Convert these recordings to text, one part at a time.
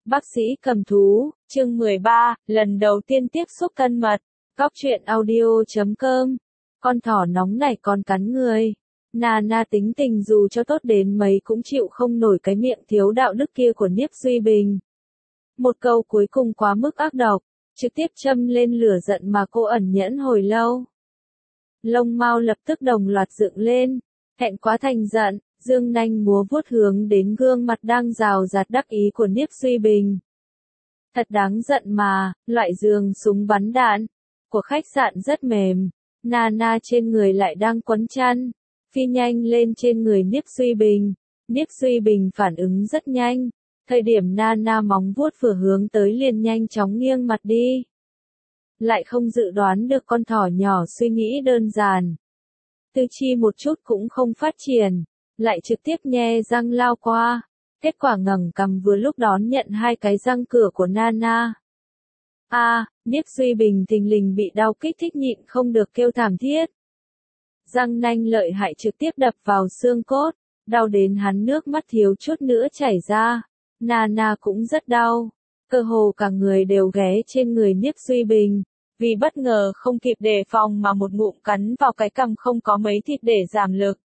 Bác sĩ cầm thú, chương 13, lần đầu tiên tiếp xúc thân mật. Góc truyện audio.com. Con thỏ nóng này còn cắn người. Nana tính tình dù cho tốt đến mấy cũng chịu không nổi cái miệng thiếu đạo đức kia của Niếp Duy Bình. Một câu cuối cùng quá mức ác độc, trực tiếp châm lên lửa giận mà cô ẩn nhẫn hồi lâu. Lông mao lập tức đồng loạt dựng lên, thẹn quá thành giận, dương nanh múa vuốt hướng đến gương mặt đang rào rạt đắc ý của Niếp Duy Bình. Thật đáng giận mà, loại giường súng bắn đạn của khách sạn rất mềm, Nana trên người lại đang quấn chăn, phi nhanh lên trên người Niếp Duy Bình. Niếp Duy Bình phản ứng rất nhanh, thời điểm Nana móng vuốt vừa hướng tới liền nhanh chóng nghiêng mặt đi. Lại không dự đoán được con thỏ nhỏ suy nghĩ đơn giản. Tư chi một chút cũng không phát triển, lại trực tiếp nhe răng lao qua, kết quả ngẩng cằm vừa lúc đón nhận hai cái răng cửa của Nana. Niếp Duy Bình thình lình bị đau kích thích nhịn không được kêu thảm thiết. Răng nanh lợi hại trực tiếp đập vào xương cốt, đau đến hắn nước mắt thiếu chút nữa chảy ra. Nana cũng rất đau, cơ hồ cả người đều ghé trên người Niếp Duy Bình, vì bất ngờ không kịp đề phòng mà một ngụm cắn vào cái cằm không có mấy thịt để giảm lực.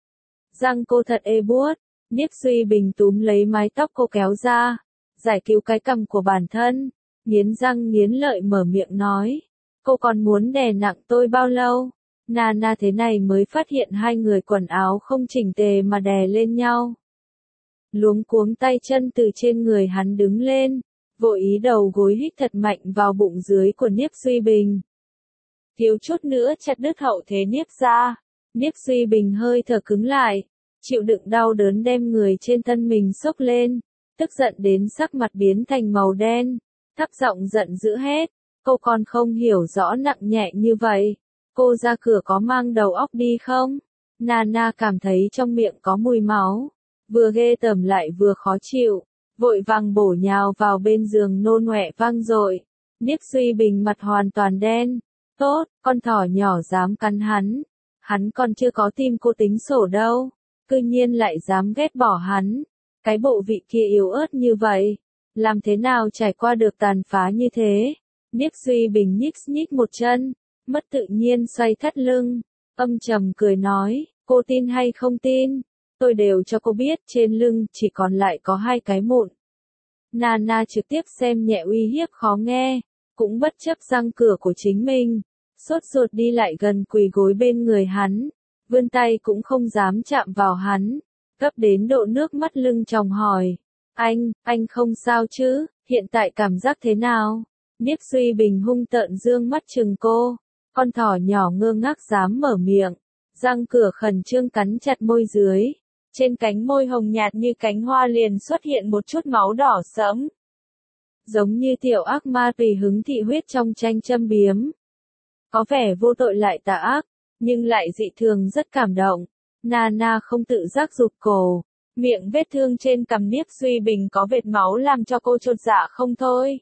Răng cô thật ê buốt, Niếp Duy Bình túm lấy mái tóc cô kéo ra, giải cứu cái cằm của bản thân, nghiến răng nghiến lợi mở miệng nói, cô còn muốn đè nặng tôi bao lâu? Nana thế này mới phát hiện hai người quần áo không chỉnh tề mà đè lên nhau. Luống cuống tay chân từ trên người hắn đứng lên, vội ý đầu gối hít thật mạnh vào bụng dưới của Niếp Duy Bình. Thiếu chút nữa chặt đứt hậu thế Niếp ra, Niếp Duy Bình hơi thở cứng lại, chịu đựng đau đớn đem người trên thân mình xốc lên, tức giận đến sắc mặt biến thành màu đen, thấp giọng giận dữ hét, cô còn không hiểu rõ nặng nhẹ như vậy, cô ra cửa có mang đầu óc đi không? Nana cảm thấy trong miệng có mùi máu, vừa ghê tởm lại vừa khó chịu, vội vàng bổ nhào vào bên giường nôn ọe vang dội. Niếp Duy Bình mặt hoàn toàn đen, tốt, con thỏ nhỏ dám cắn hắn còn chưa có tim cô tính sổ đâu, cư nhiên lại dám ghét bỏ hắn, cái bộ vị kia yếu ớt như vậy, làm thế nào trải qua được tàn phá như thế? Niếp Duy Bình nhích nhích một chân, mất tự nhiên xoay thắt lưng, âm trầm cười nói, cô tin hay không tin, tôi đều cho cô biết trên lưng chỉ còn lại có hai cái mụn. Nana trực tiếp xem nhẹ uy hiếp khó nghe, cũng bất chấp răng cửa của chính mình, sốt ruột đi lại gần quỳ gối bên người hắn, vươn tay cũng không dám chạm vào hắn, gấp đến độ nước mắt lưng tròng hỏi, anh không sao chứ, hiện tại cảm giác thế nào? Niếp Duy Bình hung tợn dương mắt trừng cô, con thỏ nhỏ ngơ ngác dám mở miệng, răng cửa khẩn trương cắn chặt môi dưới, trên cánh môi hồng nhạt như cánh hoa liền xuất hiện một chút máu đỏ sẫm. Giống như tiểu ác ma tùy hứng thị huyết trong tranh châm biếm. Có vẻ vô tội lại tà ác, nhưng lại dị thường rất cảm động. Nana không tự giác rụt cổ, miệng vết thương trên cằm Niếp Duy Bình có vệt máu làm cho cô chột dạ không thôi.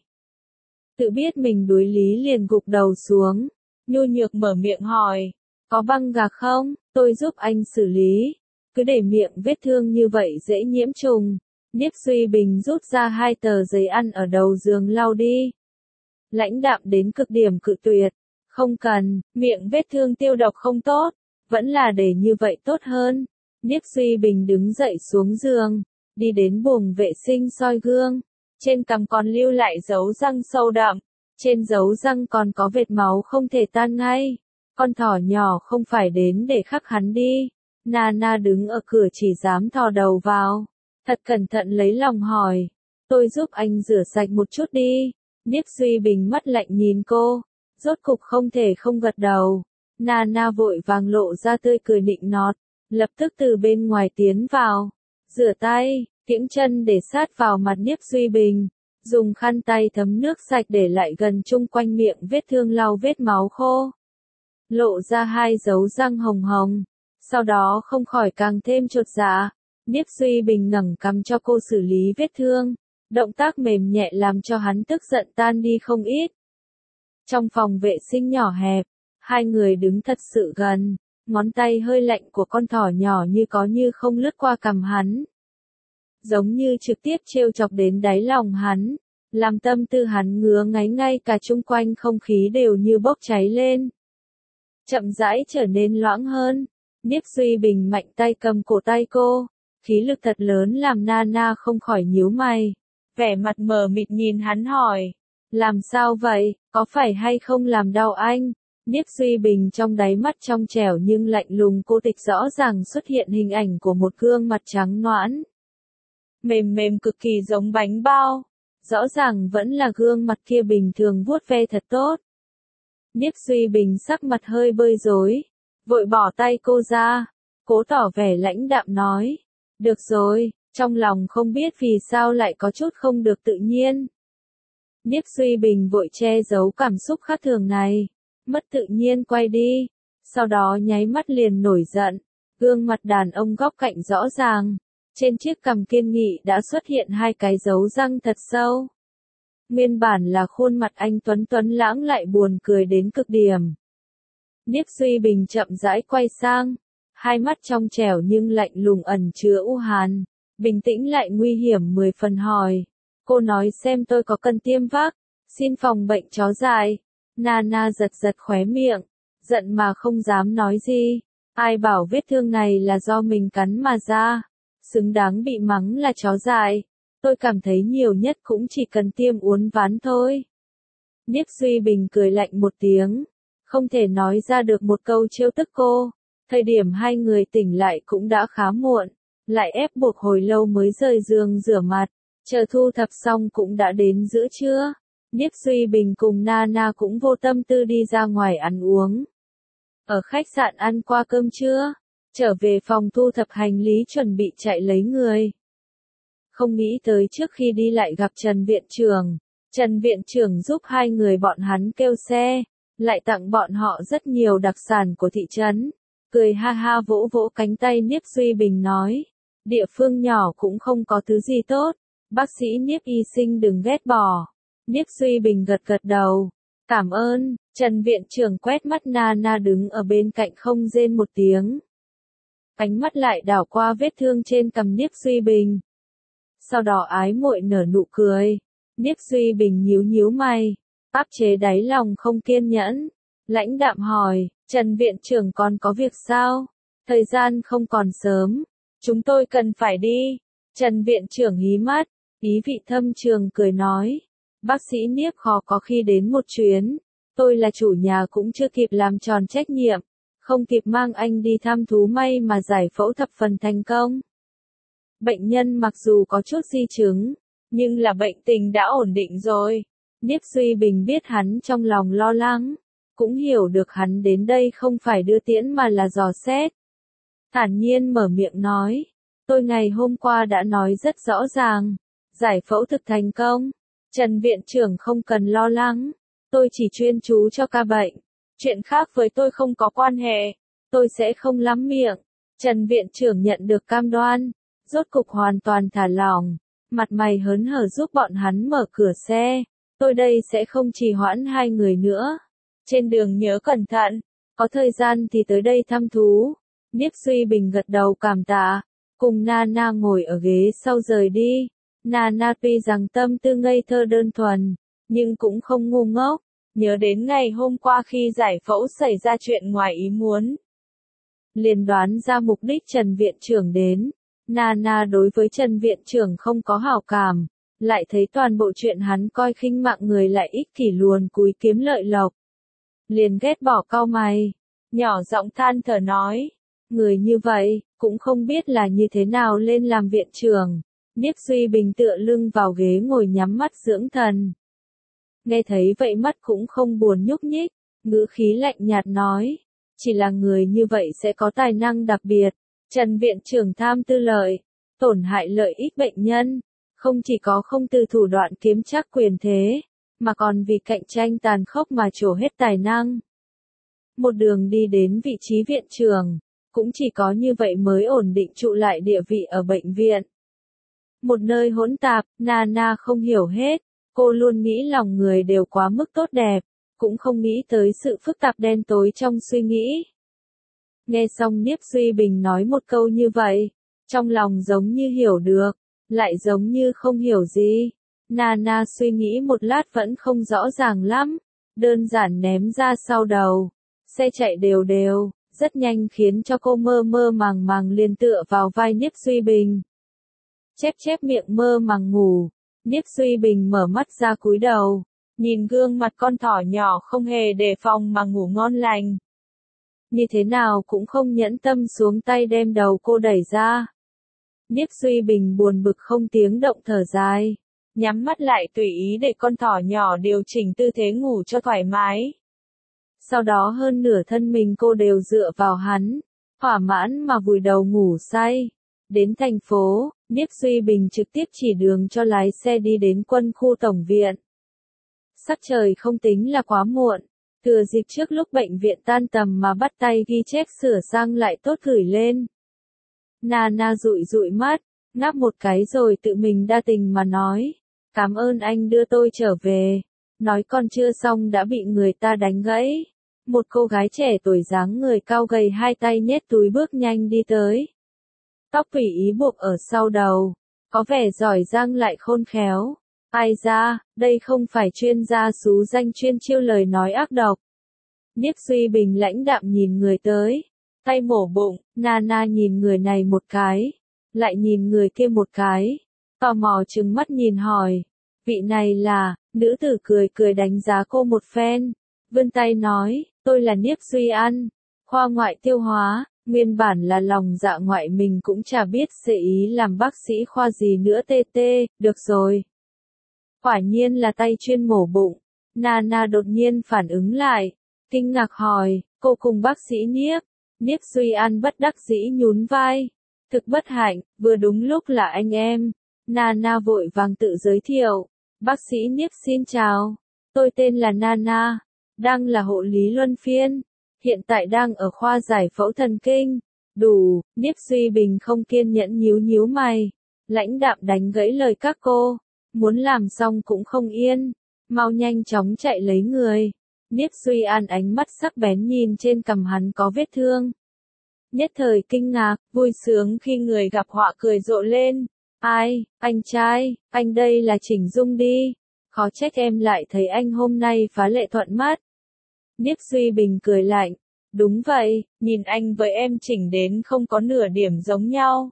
Tự biết mình đuối lý liền gục đầu xuống, nhu nhược mở miệng hỏi, có băng gạc không, tôi giúp anh xử lý, cứ để miệng vết thương như vậy dễ nhiễm trùng. Niếp Duy Bình rút ra hai tờ giấy ăn ở đầu giường lau đi. Lãnh đạm đến cực điểm cự tuyệt, không cần, miệng vết thương tiêu độc không tốt, vẫn là để như vậy tốt hơn. Niếp Duy Bình đứng dậy xuống giường, đi đến buồng vệ sinh soi gương, trên cằm còn lưu lại dấu răng sâu đậm, trên dấu răng còn có vệt máu không thể tan ngay. Con thỏ nhỏ không phải đến để khắc hắn đi. Nana đứng ở cửa chỉ dám thò đầu vào, thật cẩn thận lấy lòng hỏi, tôi giúp anh rửa sạch một chút đi. Niếp Duy Bình mắt lạnh nhìn cô, rốt cục không thể không gật đầu. Nana vội vàng lộ ra tươi cười nịnh nọt, lập tức từ bên ngoài tiến vào, rửa tay, kiễng chân để sát vào mặt Niếp Duy Bình, dùng khăn tay thấm nước sạch để lại gần chung quanh miệng vết thương lau vết máu khô. Lộ ra hai dấu răng hồng hồng, sau đó không khỏi càng thêm chột dạ. Niếp Duy Bình ngẩng cằm cho cô xử lý vết thương, động tác mềm nhẹ làm cho hắn tức giận tan đi không ít. Trong phòng vệ sinh nhỏ hẹp, hai người đứng thật sự gần, ngón tay hơi lạnh của con thỏ nhỏ như có như không lướt qua cằm hắn. giống như trực tiếp trêu chọc đến đáy lòng hắn, làm tâm tư hắn ngứa ngáy, ngay cả chung quanh không khí đều như bốc cháy lên. Chậm rãi trở nên loãng hơn, Niếp Duy Bình mạnh tay cầm cổ tay cô, khí lực thật lớn làm Nana không khỏi nhíu mày. Vẻ mặt mờ mịt nhìn hắn hỏi, làm sao vậy, có phải hay không làm đau anh? Niếp Duy Bình trong đáy mắt trong trẻo nhưng lạnh lùng cô tịch rõ ràng xuất hiện hình ảnh của một gương mặt trắng nõn. Mềm mềm cực kỳ giống bánh bao, rõ ràng vẫn là gương mặt kia bình thường vuốt ve thật tốt. Niếp Duy Bình sắc mặt hơi bơi rối, vội bỏ tay cô ra, cố tỏ vẻ lãnh đạm nói, được rồi, trong lòng không biết vì sao lại có chút không được tự nhiên. Niếp Duy Bình vội che giấu cảm xúc khác thường này, mất tự nhiên quay đi, sau đó nháy mắt liền nổi giận, gương mặt đàn ông góc cạnh rõ ràng, trên chiếc cằm kiên nghị đã xuất hiện hai cái dấu răng thật sâu. Nguyên bản là khuôn mặt anh tuấn tuấn lãng lại buồn cười đến cực điểm. Niếp Duy Bình chậm rãi quay sang, hai mắt trong trẻo nhưng lạnh lùng ẩn chứa u hàn, bình tĩnh lại nguy hiểm 10 phần hỏi. Cô nói xem tôi có cần tiêm vác, xin phòng bệnh chó dại. Nana giật giật khóe miệng, giận mà không dám nói gì. Ai bảo vết thương này là do mình cắn mà ra, xứng đáng bị mắng là chó dại. Tôi cảm thấy nhiều nhất cũng chỉ cần tiêm uốn ván thôi. Niếp Duy Bình cười lạnh một tiếng, không thể nói ra được một câu trêu tức cô. Thời điểm hai người tỉnh lại cũng đã khá muộn, lại ép buộc hồi lâu mới rời giường rửa mặt, chờ thu thập xong cũng đã đến giữa trưa. Niếp Duy Bình cùng Nana cũng vô tâm tư đi ra ngoài ăn uống. Ở khách sạn ăn qua cơm trưa, trở về phòng thu thập hành lý chuẩn bị chạy lấy người. Không nghĩ tới trước khi đi lại gặp Trần Viện Trưởng. Trần Viện Trưởng giúp hai người bọn hắn kêu xe, lại tặng bọn họ rất nhiều đặc sản của thị trấn. Cười ha ha vỗ vỗ cánh tay Niếp Duy Bình nói, địa phương nhỏ cũng không có thứ gì tốt, bác sĩ Niếp y sinh đừng ghét bỏ. Niếp Duy Bình gật gật đầu, cảm ơn. Trần Viện Trưởng quét mắt Nana đứng ở bên cạnh không rên một tiếng. Ánh mắt lại đảo qua vết thương trên cằm Niếp Duy Bình. Sau đó ái muội nở nụ cười. Niếp Duy Bình nhíu nhíu mày, áp chế đáy lòng không kiên nhẫn, lãnh đạm hỏi, Trần Viện Trưởng còn có việc sao? Thời gian không còn sớm, chúng tôi cần phải đi. Trần Viện Trưởng hí mắt, ý vị thâm trường cười nói, bác sĩ Niếp khó có khi đến một chuyến, tôi là chủ nhà cũng chưa kịp làm tròn trách nhiệm, không kịp mang anh đi thăm thú, may mà giải phẫu thập phần thành công. Bệnh nhân mặc dù có chút di chứng, nhưng là bệnh tình đã ổn định rồi. Niếp Duy Bình biết hắn trong lòng lo lắng, cũng hiểu được hắn đến đây không phải đưa tiễn mà là dò xét. Thản nhiên mở miệng nói, tôi ngày hôm qua đã nói rất rõ ràng, giải phẫu thực thành công. Trần Viện Trưởng không cần lo lắng, tôi chỉ chuyên chú cho ca bệnh. Chuyện khác với tôi không có quan hệ, tôi sẽ không lắm miệng. Trần Viện Trưởng nhận được cam đoan, rốt cục hoàn toàn thả lỏng, mặt mày hớn hở giúp bọn hắn mở cửa xe. Tôi đây sẽ không trì hoãn hai người nữa. Trên đường nhớ cẩn thận, có thời gian thì tới đây thăm thú. Niếp Duy Bình gật đầu cảm tạ, cùng Nana ngồi ở ghế sau rời đi. Nana tuy rằng tâm tư ngây thơ đơn thuần, nhưng cũng không ngu ngốc, nhớ đến ngày hôm qua khi giải phẫu xảy ra chuyện ngoài ý muốn. Liền đoán ra mục đích Trần Viện Trưởng đến. Nana đối với Trần Viện Trưởng không có hảo cảm, lại thấy toàn bộ chuyện hắn coi khinh mạng người lại ích kỷ luồn cúi kiếm lợi lộc. Liền ghét bỏ cau mày, nhỏ giọng than thở nói, người như vậy, cũng không biết là như thế nào lên làm viện trưởng. Niếp Duy Bình tựa lưng vào ghế ngồi nhắm mắt dưỡng thần. Nghe thấy vậy mắt cũng không buồn nhúc nhích, ngữ khí lạnh nhạt nói, chỉ là người như vậy sẽ có tài năng đặc biệt. Trần Viện Trưởng tham tư lợi, tổn hại lợi ích bệnh nhân, không chỉ có không từ thủ đoạn kiếm trác quyền thế, mà còn vì cạnh tranh tàn khốc mà trổ hết tài năng. Một đường đi đến vị trí viện trưởng, cũng chỉ có như vậy mới ổn định trụ lại địa vị ở bệnh viện. Một nơi hỗn tạp, Nana không hiểu hết, cô luôn nghĩ lòng người đều quá mức tốt đẹp, cũng không nghĩ tới sự phức tạp đen tối trong suy nghĩ. Nghe xong Niếp Duy Bình nói một câu như vậy, trong lòng giống như hiểu được, lại giống như không hiểu gì. Nana suy nghĩ một lát vẫn không rõ ràng lắm, đơn giản ném ra sau đầu. Xe chạy đều đều, rất nhanh khiến cho cô mơ mơ màng màng liền tựa vào vai Niếp Duy Bình. Chép chép miệng mơ màng ngủ, Niếp Duy Bình mở mắt ra cúi đầu, nhìn gương mặt con thỏ nhỏ không hề đề phòng mà ngủ ngon lành. Như thế nào cũng không nhẫn tâm xuống tay đem đầu cô đẩy ra. Niếp Duy Bình buồn bực không tiếng động thở dài, nhắm mắt lại tùy ý để con thỏ nhỏ điều chỉnh tư thế ngủ cho thoải mái. Sau đó hơn nửa thân mình cô đều dựa vào hắn, thỏa mãn mà vùi đầu ngủ say. Đến thành phố, Niếp Duy Bình trực tiếp chỉ đường cho lái xe đi đến quân khu tổng viện. Sắc trời không tính là quá muộn, thừa dịp trước lúc bệnh viện tan tầm mà bắt tay ghi chép sửa sang lại tốt gửi lên. Nana dụi dụi mắt, ngáp một cái rồi tự mình đa tình mà nói, cảm ơn anh đưa tôi trở về. Nói còn chưa xong đã bị người ta đánh gãy. Một cô gái trẻ tuổi dáng người cao gầy hai tay nhét túi bước nhanh đi tới. Tóc tùy ý buộc ở sau đầu, có vẻ giỏi giang lại khôn khéo. Ai ra, đây không phải chuyên gia xú danh chuyên chiêu lời nói ác độc. Niếp Duy Bình lãnh đạm nhìn người tới, tay mổ bụng. Nana nhìn người này một cái, lại nhìn người kia một cái, tò mò trừng mắt nhìn hỏi, vị này là, nữ tử cười cười đánh giá cô một phen, vươn tay nói, tôi là Niếp Duy An, khoa ngoại tiêu hóa. Nguyên bản là lòng dạ ngoại mình cũng chả biết sẽ ý làm bác sĩ khoa gì nữa được rồi. Quả nhiên là tay chuyên mổ bụng. Nana đột nhiên phản ứng lại, kinh ngạc hỏi, cô cùng bác sĩ Niếp. Niếp Duy An bất đắc dĩ nhún vai. Thực bất hạnh, vừa đúng lúc là anh em. Nana vội vàng tự giới thiệu. Bác sĩ Niếp xin chào. Tôi tên là Nana, đang là hộ lý luân phiên. Hiện tại đang ở khoa giải phẫu thần kinh. Đủ, Niếp Duy Bình không kiên nhẫn nhíu nhíu mày. Lãnh đạm đánh gãy lời các cô. Muốn làm xong cũng không yên. Mau nhanh chóng chạy lấy người. Niếp Duy An ánh mắt sắc bén nhìn trên cằm hắn có vết thương. Nhất thời kinh ngạc, vui sướng khi người gặp họa cười rộ lên. Ai, anh trai, anh đây là chỉnh dung đi. Khó trách em lại thấy anh hôm nay phá lệ thuận mắt. Niếp Duy Bình cười lạnh. Đúng vậy, nhìn anh với em chỉnh đến không có nửa điểm giống nhau.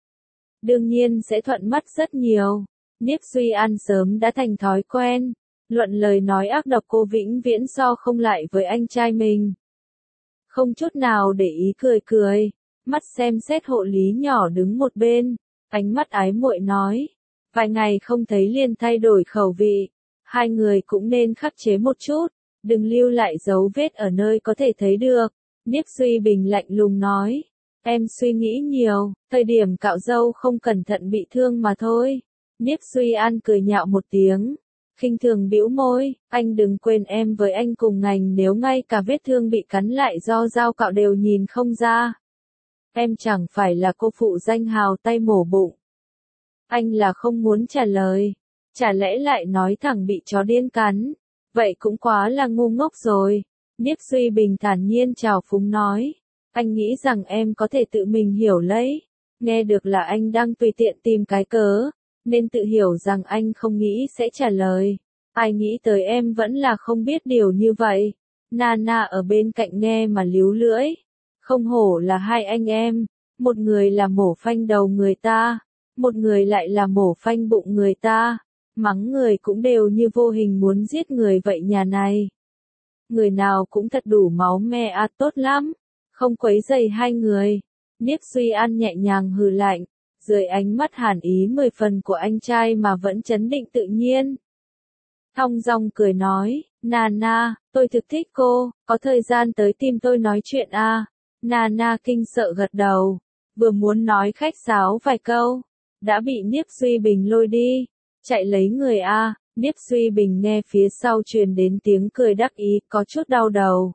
Đương nhiên sẽ thuận mắt rất nhiều. Niếp Duy An sớm đã thành thói quen. Luận lời nói ác độc cô vĩnh viễn so không lại với anh trai mình. Không chút nào để ý cười cười. Mắt xem xét hộ lý nhỏ đứng một bên. Ánh mắt ái muội nói. Vài ngày không thấy liền thay đổi khẩu vị. Hai người cũng nên khắc chế một chút. Đừng lưu lại dấu vết ở nơi có thể thấy được. Niếp Duy Bình lạnh lùng nói. Em suy nghĩ nhiều, thời điểm cạo râu không cẩn thận bị thương mà thôi. Niếp Duy An cười nhạo một tiếng. Khinh thường bĩu môi, anh đừng quên em với anh cùng ngành nếu ngay cả vết thương bị cắn lại do dao cạo đều nhìn không ra. Em chẳng phải là cô phụ danh hào tay mổ bụng. Anh là không muốn trả lời. Chả lẽ lại nói thẳng bị chó điên cắn. Vậy cũng quá là ngu ngốc rồi. Niếp Duy Bình thản nhiên chào phúng nói. Anh nghĩ rằng em có thể tự mình hiểu lấy. Nghe được là anh đang tùy tiện tìm cái cớ. Nên tự hiểu rằng anh không nghĩ sẽ trả lời. Ai nghĩ tới em vẫn là không biết điều như vậy. Nana ở bên cạnh nghe mà líu lưỡi. Không hổ là hai anh em. Một người là mổ phanh đầu người ta. Một người lại là mổ phanh bụng người ta. Mắng người cũng đều như vô hình muốn giết người vậy nhà này. Người nào cũng thật đủ máu me tốt lắm. Không quấy rầy hai người. Niếp Duy An nhẹ nhàng hừ lạnh. Dưới ánh mắt hàn ý 10 phần của anh trai mà vẫn trấn định tự nhiên. Thong dong cười nói, Nana, tôi thực thích cô, có thời gian tới tìm tôi nói chuyện à. Nana kinh sợ gật đầu, vừa muốn nói khách sáo vài câu, đã bị Niếp Duy Bình lôi đi, chạy lấy người à. Niếp Duy Bình nghe phía sau truyền đến tiếng cười đắc ý, có chút đau đầu.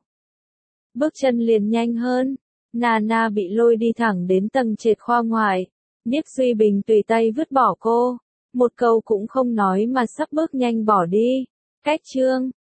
Bước chân liền nhanh hơn, Nana bị lôi đi thẳng đến tầng trệt khoa ngoại. Niếp Duy Bình tùy tay vứt bỏ cô, một câu cũng không nói mà sắp bước nhanh bỏ đi. Cách chương